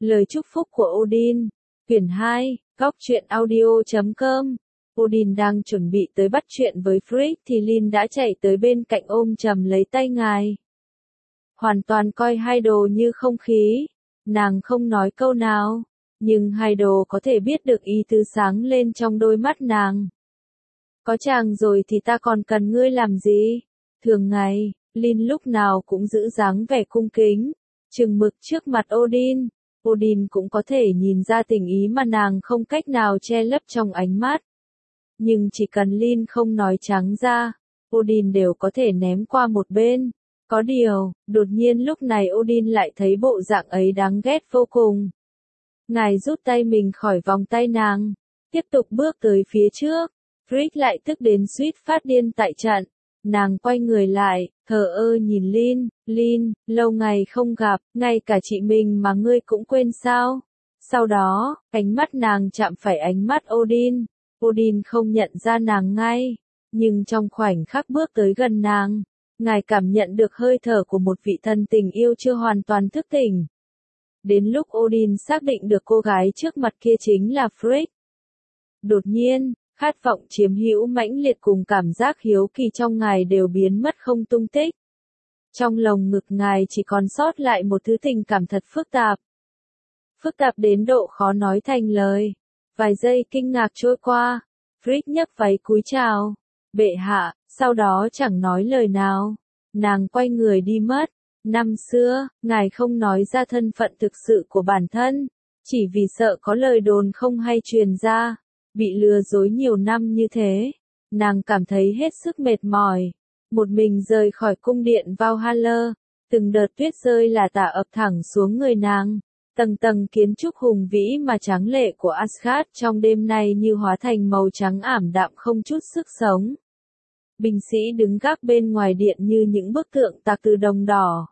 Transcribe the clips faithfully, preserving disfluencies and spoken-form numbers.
Lời chúc phúc của Odin. Quyển hai, góc truyện audio chấm com. Odin đang chuẩn bị tới bắt chuyện với Frigg thì Lyn đã chạy tới bên cạnh ôm chầm lấy tay ngài. Hoàn toàn coi Hydo như không khí. Nàng không nói câu nào, nhưng Hydo có thể biết được ý tứ sáng lên trong đôi mắt nàng. Có chàng rồi thì ta còn cần ngươi làm gì? Thường ngày, Lyn lúc nào cũng giữ dáng vẻ cung kính, chừng mực trước mặt Odin. Odin cũng có thể nhìn ra tình ý mà nàng không cách nào che lấp trong ánh mắt. Nhưng chỉ cần Lyn không nói trắng ra, Odin đều có thể ném qua một bên. Có điều, đột nhiên lúc này Odin lại thấy bộ dạng ấy đáng ghét vô cùng. Ngài rút tay mình khỏi vòng tay nàng, tiếp tục bước tới phía trước. Frigg lại tức đến suýt phát điên tại trận. Nàng quay người lại, thờ ơ nhìn Lyn. Lyn, lâu ngày không gặp, ngay cả chị mình mà ngươi cũng quên sao? Sau đó, ánh mắt nàng chạm phải ánh mắt Odin. Odin không nhận ra nàng ngay, nhưng trong khoảnh khắc bước tới gần nàng, ngài cảm nhận được hơi thở của một vị thần tình yêu chưa hoàn toàn thức tỉnh. Đến lúc Odin xác định được cô gái trước mặt kia chính là Frigg. Đột nhiên, khát vọng chiếm hữu mãnh liệt cùng cảm giác hiếu kỳ trong ngài đều biến mất không tung tích. Trong lồng ngực ngài chỉ còn sót lại một thứ tình cảm thật phức tạp. Phức tạp đến độ khó nói thành lời. Vài giây kinh ngạc trôi qua, Frigg nhấc váy cúi chào. Bệ hạ, sau đó chẳng nói lời nào. Nàng quay người đi mất. Năm xưa, ngài không nói ra thân phận thực sự của bản thân, chỉ vì sợ có lời đồn không hay truyền ra. Bị lừa dối nhiều năm như thế, nàng cảm thấy hết sức mệt mỏi. Một mình rời khỏi cung điện Valhalla, từng đợt tuyết rơi là tả ập thẳng xuống người nàng. Tầng tầng kiến trúc hùng vĩ mà tráng lệ của Asgard trong đêm nay như hóa thành màu trắng ảm đạm không chút sức sống. Binh sĩ đứng gác bên ngoài điện như những bức tượng tạc từ đồng đỏ.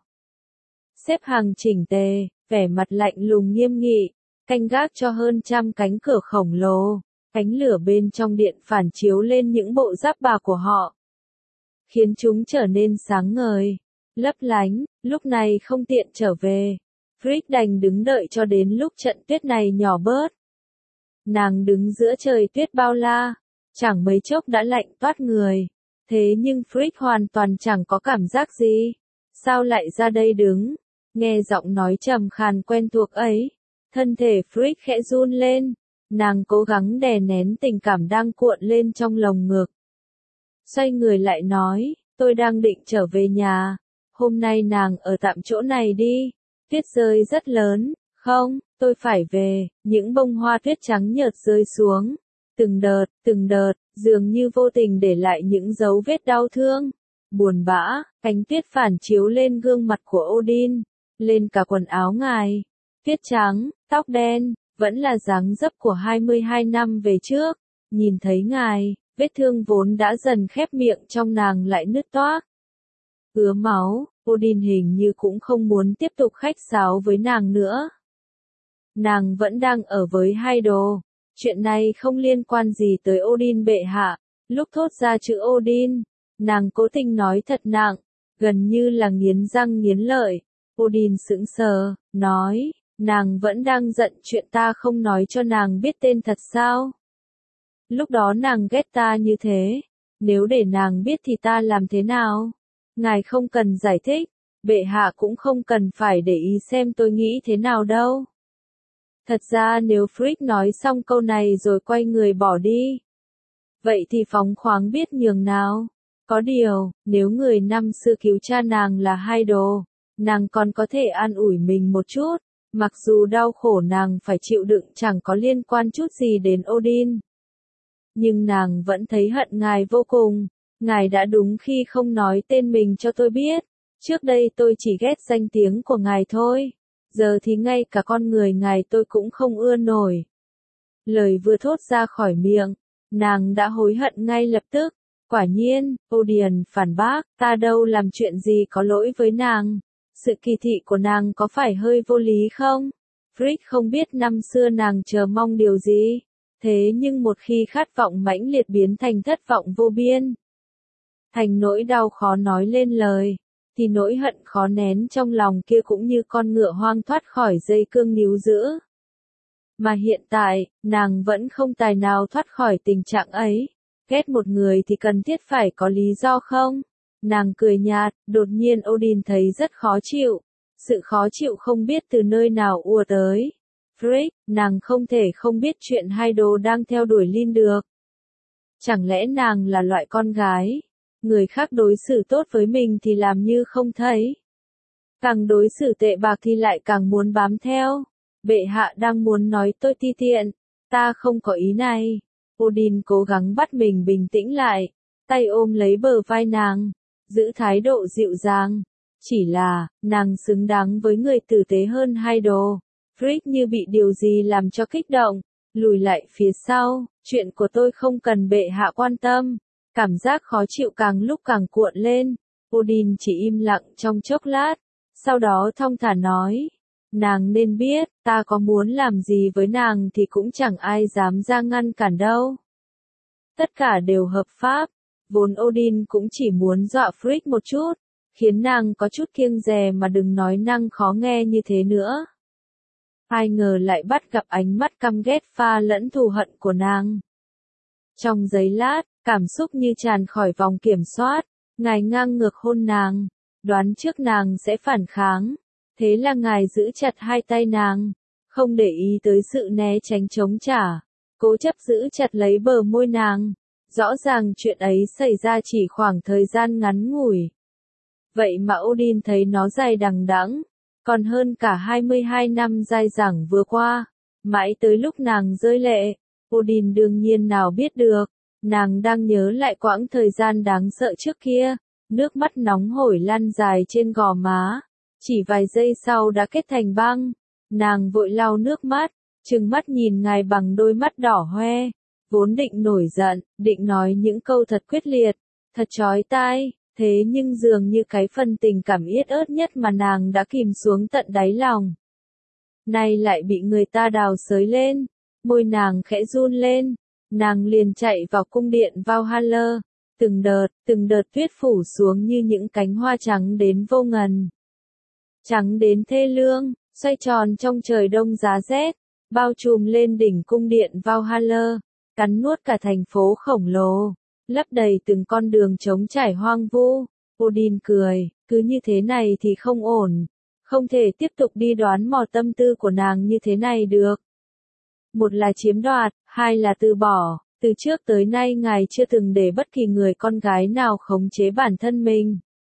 Xếp hàng chỉnh tề, vẻ mặt lạnh lùng nghiêm nghị, canh gác cho hơn trăm cánh cửa khổng lồ. Cánh lửa bên trong điện phản chiếu lên những bộ giáp bạc của họ, khiến chúng trở nên sáng ngời, lấp lánh. Lúc này không tiện trở về, Frigg đành đứng đợi cho đến lúc trận tuyết này nhỏ bớt. Nàng đứng giữa trời tuyết bao la, chẳng mấy chốc đã lạnh toát người. Thế nhưng Frigg hoàn toàn chẳng có cảm giác gì. Sao lại ra đây đứng? Nghe giọng nói trầm khàn quen thuộc ấy, thân thể Frigg khẽ run lên. Nàng cố gắng đè nén tình cảm đang cuộn lên trong lồng ngực. Xoay người lại nói, tôi đang định trở về nhà. Hôm nay nàng ở tạm chỗ này đi. Tuyết rơi rất lớn. Không, tôi phải về. Những bông hoa tuyết trắng nhợt rơi xuống. Từng đợt, từng đợt, dường như vô tình để lại những dấu vết đau thương. Buồn bã, cánh tuyết phản chiếu lên gương mặt của Odin. Lên cả quần áo ngài. Tuyết trắng, tóc đen. Vẫn là dáng dấp của hai mươi hai năm về trước. Nhìn thấy ngài, vết thương vốn đã dần khép miệng trong nàng lại nứt toác. Ứa máu, Odin hình như cũng không muốn tiếp tục khách sáo với nàng nữa. Nàng vẫn đang ở với Hydo. Chuyện này không liên quan gì tới Odin bệ hạ. Lúc thốt ra chữ Odin, nàng cố tình nói thật nặng, gần như là nghiến răng nghiến lợi. Odin sững sờ, nói. Nàng vẫn đang giận chuyện ta không nói cho nàng biết tên thật sao? Lúc đó nàng ghét ta như thế, nếu để nàng biết thì ta làm thế nào? Ngài không cần giải thích, bệ hạ cũng không cần phải để ý xem tôi nghĩ thế nào đâu. Thật ra nếu Frigg nói xong câu này rồi quay người bỏ đi, vậy thì phóng khoáng biết nhường nào. Có điều, nếu người năm xưa cứu cha nàng là Hydo, nàng còn có thể an ủi mình một chút. Mặc dù đau khổ nàng phải chịu đựng chẳng có liên quan chút gì đến Odin. Nhưng nàng vẫn thấy hận ngài vô cùng. Ngài đã đúng khi không nói tên mình cho tôi biết. Trước đây tôi chỉ ghét danh tiếng của ngài thôi. Giờ thì ngay cả con người ngài tôi cũng không ưa nổi. Lời vừa thốt ra khỏi miệng, nàng đã hối hận ngay lập tức. Quả nhiên, Odin phản bác, ta đâu làm chuyện gì có lỗi với nàng. Sự kỳ thị của nàng có phải hơi vô lý không? Frigg không biết năm xưa nàng chờ mong điều gì. Thế nhưng một khi khát vọng mãnh liệt biến thành thất vọng vô biên, thành nỗi đau khó nói lên lời, thì nỗi hận khó nén trong lòng kia cũng như con ngựa hoang thoát khỏi dây cương níu giữ. Mà hiện tại, nàng vẫn không tài nào thoát khỏi tình trạng ấy. Ghét một người thì cần thiết phải có lý do không? Nàng cười nhạt, đột nhiên Odin thấy rất khó chịu. Sự khó chịu không biết từ nơi nào ùa tới. Frigg, nàng không thể không biết chuyện Hydro đang theo đuổi Lyn được. Chẳng lẽ nàng là loại con gái? Người khác đối xử tốt với mình thì làm như không thấy. Càng đối xử tệ bạc thì lại càng muốn bám theo. Bệ hạ đang muốn nói tôi ti tiện. Ta không có ý này. Odin cố gắng bắt mình bình tĩnh lại. Tay ôm lấy bờ vai nàng. Giữ thái độ dịu dàng. Chỉ là, nàng xứng đáng với người tử tế hơn Hydro. Frigg như bị điều gì làm cho kích động. Lùi lại phía sau. Chuyện của tôi không cần bệ hạ quan tâm. Cảm giác khó chịu càng lúc càng cuộn lên. Odin chỉ im lặng trong chốc lát. Sau đó thong thả nói. Nàng nên biết, ta có muốn làm gì với nàng thì cũng chẳng ai dám ra ngăn cản đâu. Tất cả đều hợp pháp. Vốn Odin cũng chỉ muốn dọa Frigg một chút. Khiến nàng có chút kiêng dè mà đừng nói năng khó nghe như thế nữa. Ai ngờ lại bắt gặp ánh mắt căm ghét pha lẫn thù hận của nàng. Trong giây lát, cảm xúc như tràn khỏi vòng kiểm soát, ngài ngang ngược hôn nàng, đoán trước nàng sẽ phản kháng. Thế là ngài giữ chặt hai tay nàng, không để ý tới sự né tránh chống trả, cố chấp giữ chặt lấy bờ môi nàng. Rõ ràng chuyện ấy xảy ra chỉ khoảng thời gian ngắn ngủi. Vậy mà Odin thấy nó dài đằng đẵng, còn hơn cả hai mươi hai năm dai dẳng vừa qua. Mãi tới lúc nàng rơi lệ, Odin đương nhiên nào biết được, nàng đang nhớ lại quãng thời gian đáng sợ trước kia, nước mắt nóng hổi lan dài trên gò má, chỉ vài giây sau đã kết thành băng. Nàng vội lau nước mắt, trừng mắt nhìn ngài bằng đôi mắt đỏ hoe, vốn định nổi giận, định nói những câu thật quyết liệt, thật chói tai, thế nhưng dường như cái phần tình cảm yết ớt nhất mà nàng đã kìm xuống tận đáy lòng. Nay lại bị người ta đào xới lên, môi nàng khẽ run lên, nàng liền chạy vào cung điện Valhalla, từng đợt, từng đợt tuyết phủ xuống như những cánh hoa trắng đến vô ngần. Trắng đến thê lương, xoay tròn trong trời đông giá rét, bao trùm lên đỉnh cung điện Valhalla, cắn nuốt cả thành phố khổng lồ, lấp đầy từng con đường trống trải hoang vu. Odin cười, cứ như thế này thì không ổn, không thể tiếp tục đi đoán mò tâm tư của nàng như thế này được. Một là chiếm đoạt, hai là từ bỏ, từ trước tới nay ngài chưa từng để bất kỳ người con gái nào khống chế bản thân mình.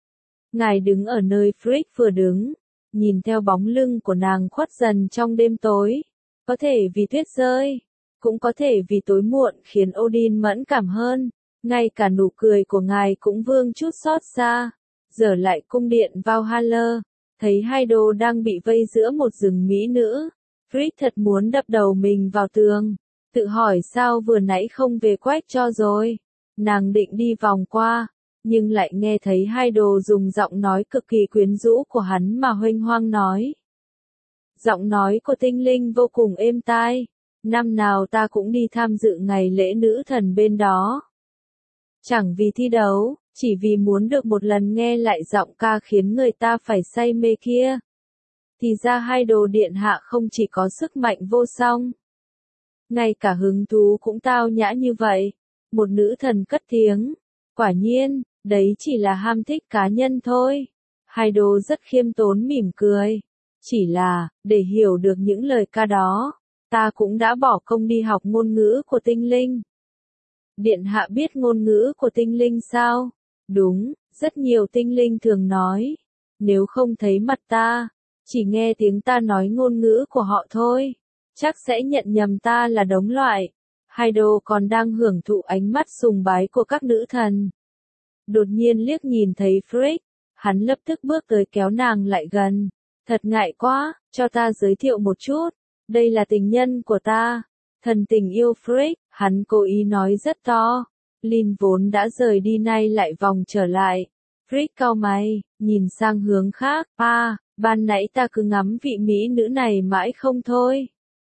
Ngài đứng ở nơi Frigg vừa đứng, nhìn theo bóng lưng của nàng khuất dần trong đêm tối, có thể vì tuyết rơi, cũng có thể vì tối muộn khiến Odin mẫn cảm hơn, ngay cả nụ cười của ngài cũng vương chút xót xa. Giờ lại cung điện Valhalla, thấy Hydro đang bị vây giữa một rừng mỹ nữ, Frigg thật muốn đập đầu mình vào tường, tự hỏi sao vừa nãy không về quách cho rồi. Nàng định đi vòng qua, nhưng lại nghe thấy Hydro dùng giọng nói cực kỳ quyến rũ của hắn mà huênh hoang nói. Giọng nói của tinh linh vô cùng êm tai, năm nào ta cũng đi tham dự ngày lễ nữ thần bên đó. Chẳng vì thi đấu, chỉ vì muốn được một lần nghe lại giọng ca khiến người ta phải say mê kia. Thì ra Hydro điện hạ không chỉ có sức mạnh vô song, ngay cả hứng thú cũng tao nhã như vậy. Một nữ thần cất tiếng, quả nhiên, đấy chỉ là ham thích cá nhân thôi. Hydro rất khiêm tốn mỉm cười, chỉ là, để hiểu được những lời ca đó, ta cũng đã bỏ công đi học ngôn ngữ của tinh linh. Điện hạ biết ngôn ngữ của tinh linh sao? Đúng, rất nhiều tinh linh thường nói, nếu không thấy mặt ta, chỉ nghe tiếng ta nói ngôn ngữ của họ thôi, chắc sẽ nhận nhầm ta là đống loại. Hydro còn đang hưởng thụ ánh mắt sùng bái của các nữ thần. Đột nhiên liếc nhìn thấy Frigg, hắn lập tức bước tới kéo nàng lại gần. Thật ngại quá, cho ta giới thiệu một chút, đây là tình nhân của ta, thần tình yêu Frigg, hắn cố ý nói rất to. Lyn vốn đã rời đi nay lại vòng trở lại. Frigg cau mày, nhìn sang hướng khác, à, ban nãy ta cứ ngắm vị mỹ nữ này mãi không thôi.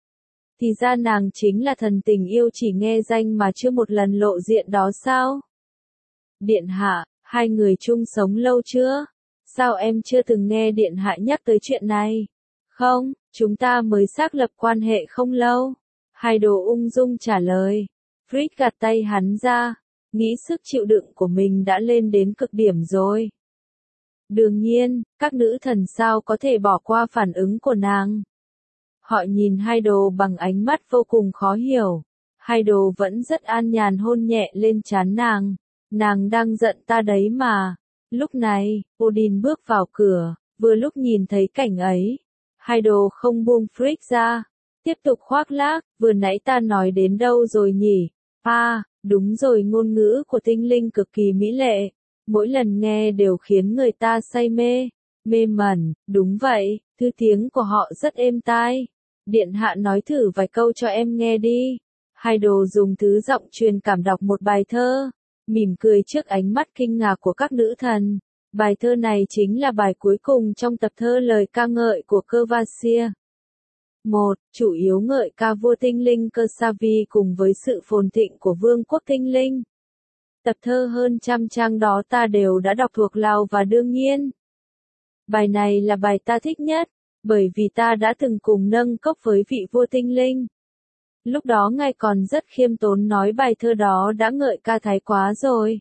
Thì ra nàng chính là thần tình yêu chỉ nghe danh mà chưa một lần lộ diện đó sao? Điện hạ, hai người chung sống lâu chưa? Sao em chưa từng nghe điện hạ nhắc tới chuyện này? Không, chúng ta mới xác lập quan hệ không lâu. Haido ung dung trả lời. Frick gạt tay hắn ra, nghĩ sức chịu đựng của mình đã lên đến cực điểm rồi. Đương nhiên, các nữ thần sao có thể bỏ qua phản ứng của nàng. Họ nhìn Haido bằng ánh mắt vô cùng khó hiểu. Haido vẫn rất an nhàn hôn nhẹ lên trán nàng. Nàng đang giận ta đấy mà. Lúc này, Odin bước vào cửa, vừa lúc nhìn thấy cảnh ấy. Haido không buông Frick ra. Tiếp tục khoác lác, vừa nãy ta nói đến đâu rồi nhỉ? À, đúng rồi, ngôn ngữ của tinh linh cực kỳ mỹ lệ. Mỗi lần nghe đều khiến người ta say mê, mê mẩn, đúng vậy, thứ tiếng của họ rất êm tai. Điện hạ nói thử vài câu cho em nghe đi. Haido dùng thứ giọng truyền cảm đọc một bài thơ, mỉm cười trước ánh mắt kinh ngạc của các nữ thần. Bài thơ này chính là bài cuối cùng trong tập thơ lời ca ngợi của Kervasia. một. Chủ yếu ngợi ca vua tinh linh Kersavi cùng với sự phồn thịnh của vương quốc tinh linh. Tập thơ hơn trăm trang đó ta đều đã đọc thuộc lòng và đương nhiên. Bài này là bài ta thích nhất, bởi vì ta đã từng cùng nâng cốc với vị vua tinh linh. Lúc đó ngài còn rất khiêm tốn nói bài thơ đó đã ngợi ca thái quá rồi.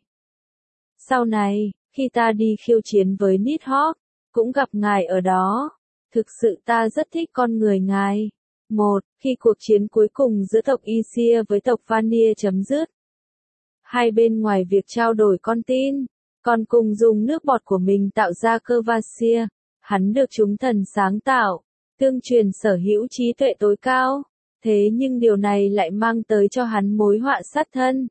Sau này, khi ta đi khiêu chiến với Nidhogg, cũng gặp ngài ở đó. Thực sự ta rất thích con người ngài. một. Khi cuộc chiến cuối cùng giữa tộc Isia với tộc Vanir chấm dứt, hai bên ngoài việc trao đổi con tin, còn cùng dùng nước bọt của mình tạo ra Kervasia, hắn được chúng thần sáng tạo, tương truyền sở hữu trí tuệ tối cao, thế nhưng điều này lại mang tới cho hắn mối họa sát thân.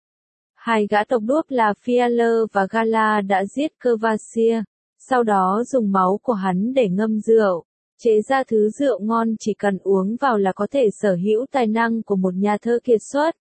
Hai gã tộc đuốc là Fialer và Gala đã giết Kervasia, sau đó dùng máu của hắn để ngâm rượu, chế ra thứ rượu ngon chỉ cần uống vào là có thể sở hữu tài năng của một nhà thơ kiệt xuất.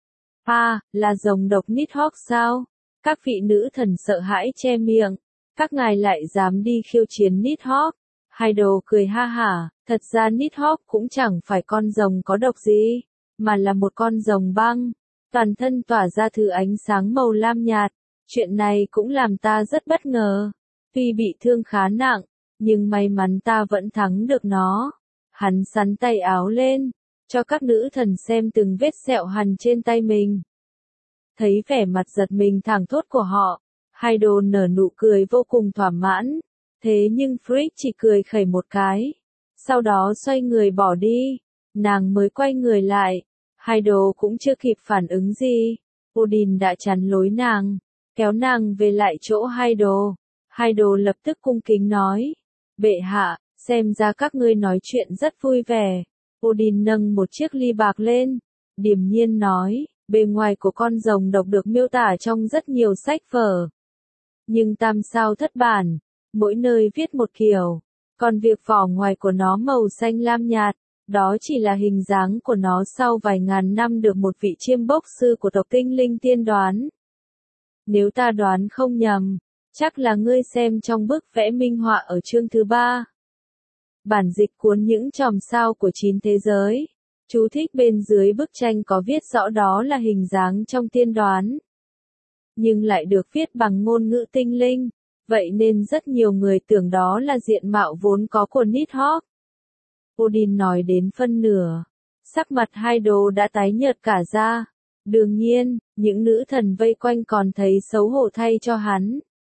À, là rồng độc Nidhogg sao? Các vị nữ thần sợ hãi che miệng. Các ngài lại dám đi khiêu chiến Nidhogg. Haido cười ha hả, thật ra Nidhogg cũng chẳng phải con rồng có độc gì, mà là một con rồng băng. Toàn thân tỏa ra thứ ánh sáng màu lam nhạt. Chuyện này cũng làm ta rất bất ngờ. Tuy bị thương khá nặng, nhưng may mắn ta vẫn thắng được nó. Hắn xắn tay áo lên, cho các nữ thần xem từng vết sẹo hằn trên tay mình. Thấy vẻ mặt giật mình thảng thốt của họ, Haido nở nụ cười vô cùng thỏa mãn. Thế nhưng Frick chỉ cười khẩy một cái. Sau đó xoay người bỏ đi. Nàng mới quay người lại. Haido cũng chưa kịp phản ứng gì. Odin đã chắn lối nàng, kéo nàng về lại chỗ Haido. Haido lập tức cung kính nói. Bệ hạ, xem ra các ngươi nói chuyện rất vui vẻ. Odin nâng một chiếc ly bạc lên, điềm nhiên nói, bề ngoài của con rồng độc được miêu tả trong rất nhiều sách vở. Nhưng tam sao thất bản, mỗi nơi viết một kiểu, còn việc vỏ ngoài của nó màu xanh lam nhạt, đó chỉ là hình dáng của nó sau vài ngàn năm được một vị chiêm bốc sư của tộc tinh linh tiên đoán. Nếu ta đoán không nhầm, chắc là ngươi xem trong bức vẽ minh họa ở chương thứ ba. Bản dịch cuốn những chòm sao của chín thế giới. Chú thích bên dưới bức tranh có viết rõ đó là hình dáng trong tiên đoán. Nhưng lại được viết bằng ngôn ngữ tinh linh, vậy nên rất nhiều người tưởng đó là diện mạo vốn có của Nidhogg. Odin nói đến phân nửa, sắc mặt Haido đã tái nhợt cả ra. Đương nhiên, những nữ thần vây quanh còn thấy xấu hổ thay cho hắn.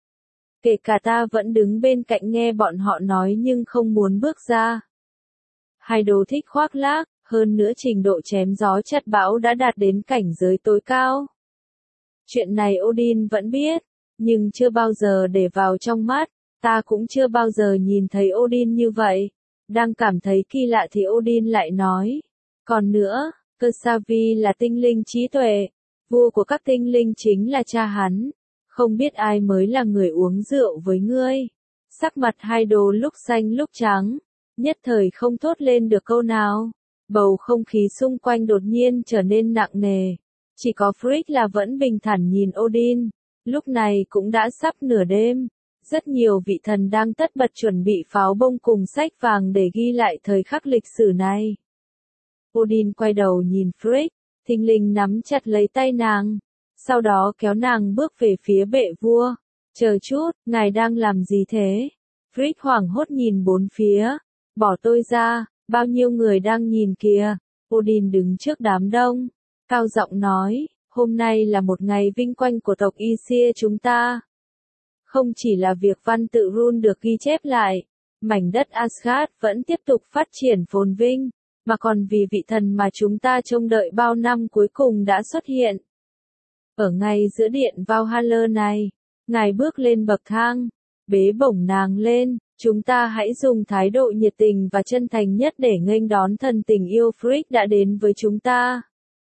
Kể cả ta vẫn đứng bên cạnh nghe bọn họ nói nhưng không muốn bước ra. Haido thích khoác lác, hơn nữa trình độ chém gió chặt bão đã đạt đến cảnh giới tối cao. Chuyện này Odin vẫn biết, nhưng chưa bao giờ để vào trong mắt, ta cũng chưa bao giờ nhìn thấy Odin như vậy. Đang cảm thấy kỳ lạ thì Odin lại nói. Còn nữa, Kersavi là tinh linh trí tuệ, vua của các tinh linh chính là cha hắn. Không biết ai mới là người uống rượu với ngươi. Sắc mặt Haido lúc xanh lúc trắng, nhất thời không thốt lên được câu nào. Bầu không khí xung quanh đột nhiên trở nên nặng nề. Chỉ có Frick là vẫn bình thản nhìn Odin. Lúc này cũng đã sắp nửa đêm. Rất nhiều vị thần đang tất bật chuẩn bị pháo bông cùng sách vàng để ghi lại thời khắc lịch sử này. Odin quay đầu nhìn Frick, thình lình nắm chặt lấy tay nàng. Sau đó kéo nàng bước về phía bệ vua. Chờ chút, ngài đang làm gì thế? Frick hoảng hốt nhìn bốn phía. Bỏ tôi ra, bao nhiêu người đang nhìn kìa. Odin đứng trước đám đông, cao giọng nói, hôm nay là một ngày vinh quang của tộc Aesir chúng ta. Không chỉ là việc văn tự rune được ghi chép lại, mảnh đất Asgard vẫn tiếp tục phát triển phồn vinh, mà còn vì vị thần mà chúng ta trông đợi bao năm cuối cùng đã xuất hiện. Ở ngay giữa điện Valhalla này, ngài bước lên bậc thang, bế bổng nàng lên, chúng ta hãy dùng thái độ nhiệt tình và chân thành nhất để nghênh đón thần tình yêu Frigg đã đến với chúng ta.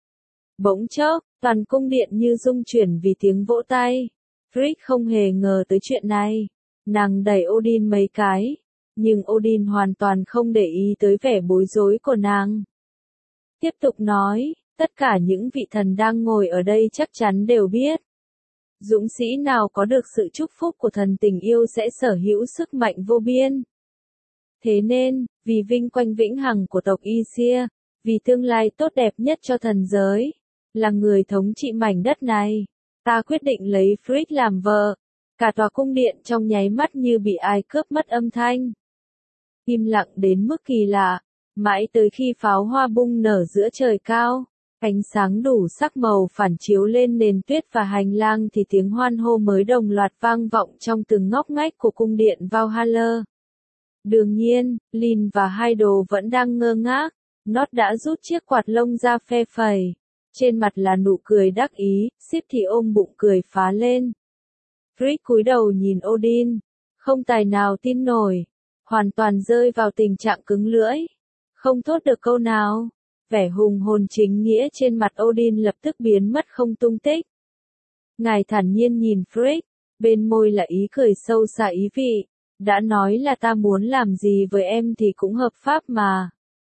Bỗng chốc, toàn cung điện như rung chuyển vì tiếng vỗ tay. Frigg không hề ngờ tới chuyện này. Nàng đẩy Odin mấy cái, nhưng Odin hoàn toàn không để ý tới vẻ bối rối của nàng. Tiếp tục nói, tất cả những vị thần đang ngồi ở đây chắc chắn đều biết. Dũng sĩ nào có được sự chúc phúc của thần tình yêu sẽ sở hữu sức mạnh vô biên. Thế nên, vì vinh quang vĩnh hằng của tộc Aesir, vì tương lai tốt đẹp nhất cho thần giới, là người thống trị mảnh đất này, ta quyết định lấy Frigg làm vợ. Cả tòa cung điện trong nháy mắt như bị ai cướp mất âm thanh. Im lặng đến mức kỳ lạ, mãi tới khi pháo hoa bung nở giữa trời cao, ánh sáng đủ sắc màu phản chiếu lên nền tuyết và hành lang thì tiếng hoan hô mới đồng loạt vang vọng trong từng ngóc ngách của cung điện Valhalla. Đương nhiên, Lyn và Hydo vẫn đang ngơ ngác, Nót đã rút chiếc quạt lông ra phe phẩy. Trên mặt là nụ cười đắc ý, Sif thì ôm bụng cười phá lên. Frigg cúi đầu nhìn Odin, không tài nào tin nổi, hoàn toàn rơi vào tình trạng cứng lưỡi, không thốt được câu nào. Vẻ hùng hồn chính nghĩa trên mặt Odin lập tức biến mất không tung tích. Ngài thản nhiên nhìn Frigg, bên môi là ý cười sâu xa ý vị, đã nói là ta muốn làm gì với em thì cũng hợp pháp mà.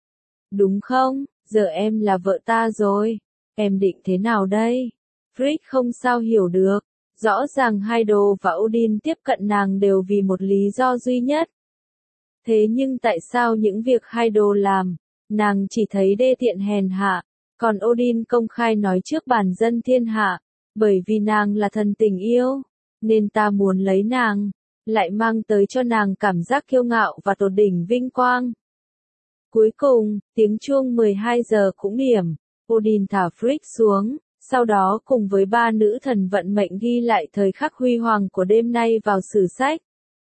Đúng không, giờ em là vợ ta rồi, em định thế nào đây? Frigg không sao hiểu được, rõ ràng Hydo và Odin tiếp cận nàng đều vì một lý do duy nhất. Thế nhưng tại sao những việc Hydo làm, nàng chỉ thấy đê tiện hèn hạ, còn Odin công khai nói trước bản dân thiên hạ, bởi vì nàng là thần tình yêu, nên ta muốn lấy nàng, lại mang tới cho nàng cảm giác kiêu ngạo và tột đỉnh vinh quang. Cuối cùng, tiếng chuông mười hai giờ cũng điểm, Odin thả Frigg xuống, sau đó cùng với ba nữ thần vận mệnh ghi lại thời khắc huy hoàng của đêm nay vào sử sách.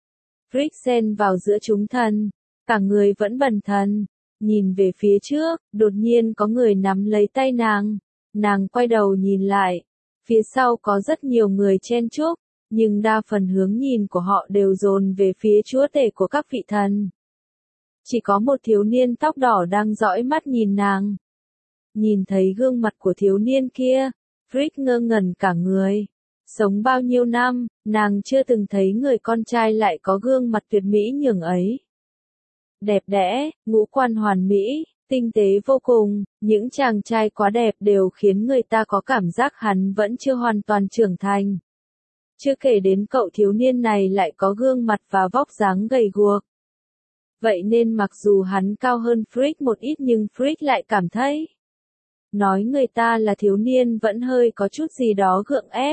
Frigg xen vào giữa chúng thần, cả người vẫn bần thần, nhìn về phía trước, đột nhiên có người nắm lấy tay nàng, nàng quay đầu nhìn lại, phía sau có rất nhiều người chen chúc, nhưng đa phần hướng nhìn của họ đều dồn về phía chúa tể của các vị thần. Chỉ có một thiếu niên tóc đỏ đang dõi mắt nhìn nàng. Nhìn thấy gương mặt của thiếu niên kia, Frigg ngơ ngẩn cả người. Sống bao nhiêu năm, nàng chưa từng thấy người con trai lại có gương mặt tuyệt mỹ nhường ấy. Đẹp đẽ, ngũ quan hoàn mỹ, tinh tế vô cùng, những chàng trai quá đẹp đều khiến người ta có cảm giác hắn vẫn chưa hoàn toàn trưởng thành. Chưa kể đến cậu thiếu niên này lại có gương mặt và vóc dáng gầy guộc. Vậy nên mặc dù hắn cao hơn Frigg một ít nhưng Frigg lại cảm thấy nói người ta là thiếu niên vẫn hơi có chút gì đó gượng ép.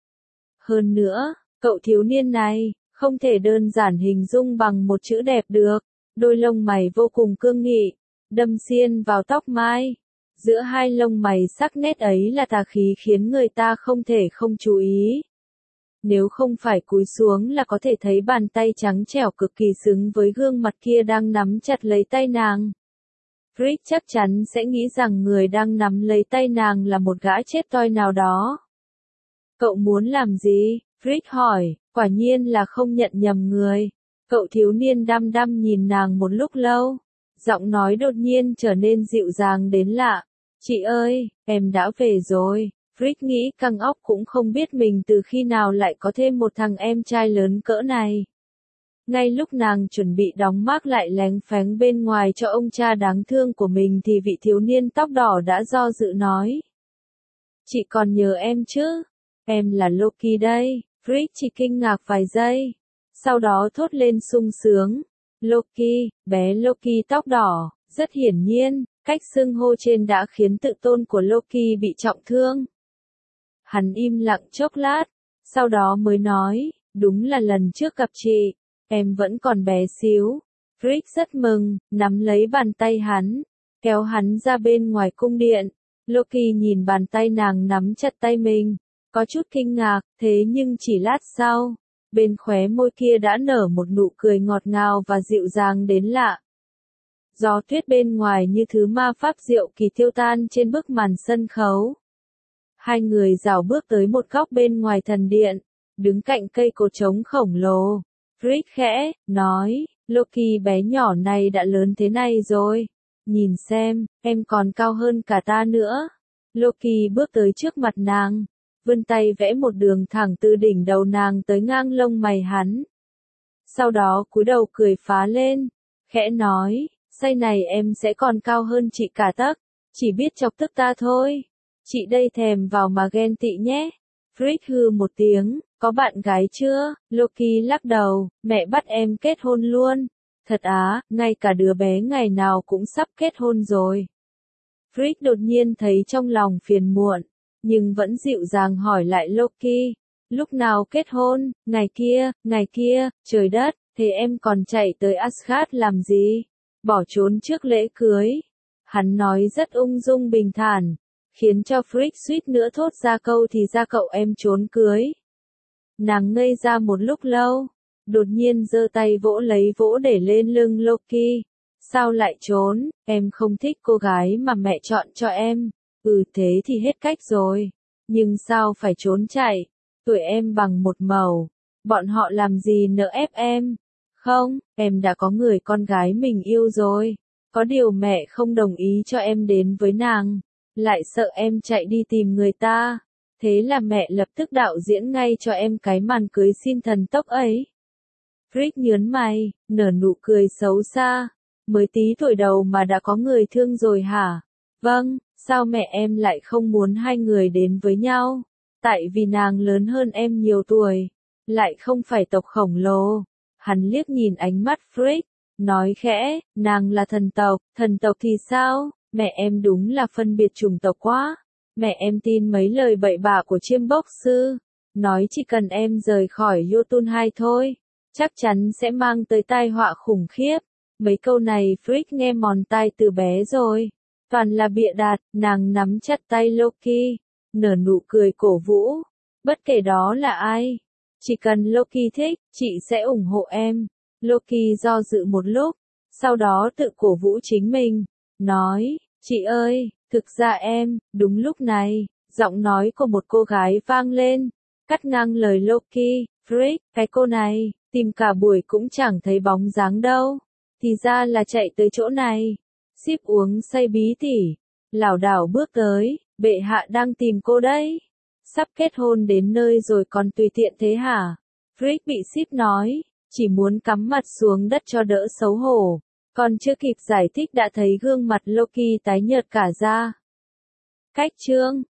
Hơn nữa, cậu thiếu niên này, không thể đơn giản hình dung bằng một chữ đẹp được, đôi lông mày vô cùng cương nghị, đâm xiên vào tóc mai. Giữa hai lông mày sắc nét ấy là tà khí khiến người ta không thể không chú ý. Nếu không phải cúi xuống là có thể thấy bàn tay trắng trẻo cực kỳ xứng với gương mặt kia đang nắm chặt lấy tay nàng. Frigg chắc chắn sẽ nghĩ rằng người đang nắm lấy tay nàng là một gã chết toi nào đó. Cậu muốn làm gì? Frigg hỏi, quả nhiên là không nhận nhầm người. Cậu thiếu niên đăm đăm nhìn nàng một lúc lâu. Giọng nói đột nhiên trở nên dịu dàng đến lạ. Chị ơi, em đã về rồi. Frigg nghĩ căng óc cũng không biết mình từ khi nào lại có thêm một thằng em trai lớn cỡ này. Ngay lúc nàng chuẩn bị đóng mác lại lén phén bên ngoài cho ông cha đáng thương của mình thì vị thiếu niên tóc đỏ đã do dự nói. Chị còn nhớ em chứ? Em là Loki đây. Frigg chỉ kinh ngạc vài giây. Sau đó thốt lên sung sướng. Loki, bé Loki tóc đỏ. Rất hiển nhiên, cách xưng hô trên đã khiến tự tôn của Loki bị trọng thương. Hắn im lặng chốc lát, sau đó mới nói, đúng là lần trước gặp chị, em vẫn còn bé xíu. Frick rất mừng, nắm lấy bàn tay hắn, kéo hắn ra bên ngoài cung điện. Loki nhìn bàn tay nàng nắm chặt tay mình, có chút kinh ngạc, thế nhưng chỉ lát sau, bên khóe môi kia đã nở một nụ cười ngọt ngào và dịu dàng đến lạ. Gió tuyết bên ngoài như thứ ma pháp diệu kỳ tiêu tan trên bức màn sân khấu. Hai người rảo bước tới một góc bên ngoài thần điện, đứng cạnh cây cột trống khổng lồ. Frick khẽ, nói, Loki bé nhỏ này đã lớn thế này rồi. Nhìn xem, em còn cao hơn cả ta nữa. Loki bước tới trước mặt nàng, vươn tay vẽ một đường thẳng từ đỉnh đầu nàng tới ngang lông mày hắn. Sau đó cúi đầu cười phá lên, khẽ nói, say này em sẽ còn cao hơn chị cả tấc, chỉ biết chọc tức ta thôi. Chị đây thèm vào mà ghen tị nhé. Frick hư một tiếng, có bạn gái chưa? Loki lắc đầu, mẹ bắt em kết hôn luôn. Thật á, ngay cả đứa bé ngày nào cũng sắp kết hôn rồi. Frick đột nhiên thấy trong lòng phiền muộn, nhưng vẫn dịu dàng hỏi lại Loki, lúc nào kết hôn? Ngày kia, ngày kia, trời đất, thế em còn chạy tới Asgard làm gì? Bỏ trốn trước lễ cưới. Hắn nói rất ung dung bình thản, khiến cho Frick suýt nữa thốt ra câu thì ra cậu em trốn cưới. Nàng ngây ra một lúc lâu, đột nhiên giơ tay vỗ lấy vỗ để lên lưng Loki. Sao lại trốn, em không thích cô gái mà mẹ chọn cho em. Ừ thế thì hết cách rồi. Nhưng sao phải trốn chạy, tuổi em bằng một màu. Bọn họ làm gì nỡ ép em. Không, em đã có người con gái mình yêu rồi. Có điều mẹ không đồng ý cho em đến với nàng. Lại sợ em chạy đi tìm người ta. Thế là mẹ lập tức đạo diễn ngay cho em cái màn cưới xin thần tốc ấy. Frick nhớn mày, nở nụ cười xấu xa. Mới tí tuổi đầu mà đã có người thương rồi hả? Vâng, sao mẹ em lại không muốn hai người đến với nhau? Tại vì nàng lớn hơn em nhiều tuổi, lại không phải tộc khổng lồ. Hắn liếc nhìn ánh mắt Frick, nói khẽ, nàng là thần tộc, thần tộc thì sao? Mẹ em đúng là phân biệt chủng tộc quá. Mẹ em tin mấy lời bậy bạ của chiêm bốc sư, nói chỉ cần em rời khỏi Jotun hai thôi, chắc chắn sẽ mang tới tai họa khủng khiếp. Mấy câu này Frick nghe mòn tai từ bé rồi, toàn là bịa đặt. Nàng nắm chặt tay Loki, nở nụ cười cổ vũ, bất kể đó là ai, chỉ cần Loki thích, chị sẽ ủng hộ em. Loki do dự một lúc, sau đó tự cổ vũ chính mình, nói, chị ơi, thực ra em. Đúng lúc này, giọng nói của một cô gái vang lên, cắt ngang lời Loki. Frick, cái cô này, tìm cả buổi cũng chẳng thấy bóng dáng đâu. Thì ra là chạy tới chỗ này. Ship uống say bí tỉ, lảo đảo bước tới, bệ hạ đang tìm cô đấy. Sắp kết hôn đến nơi rồi còn tùy tiện thế hả? Frick bị Ship nói, chỉ muốn cắm mặt xuống đất cho đỡ xấu hổ. Còn chưa kịp giải thích đã thấy gương mặt Loki tái nhợt cả ra. Cách chương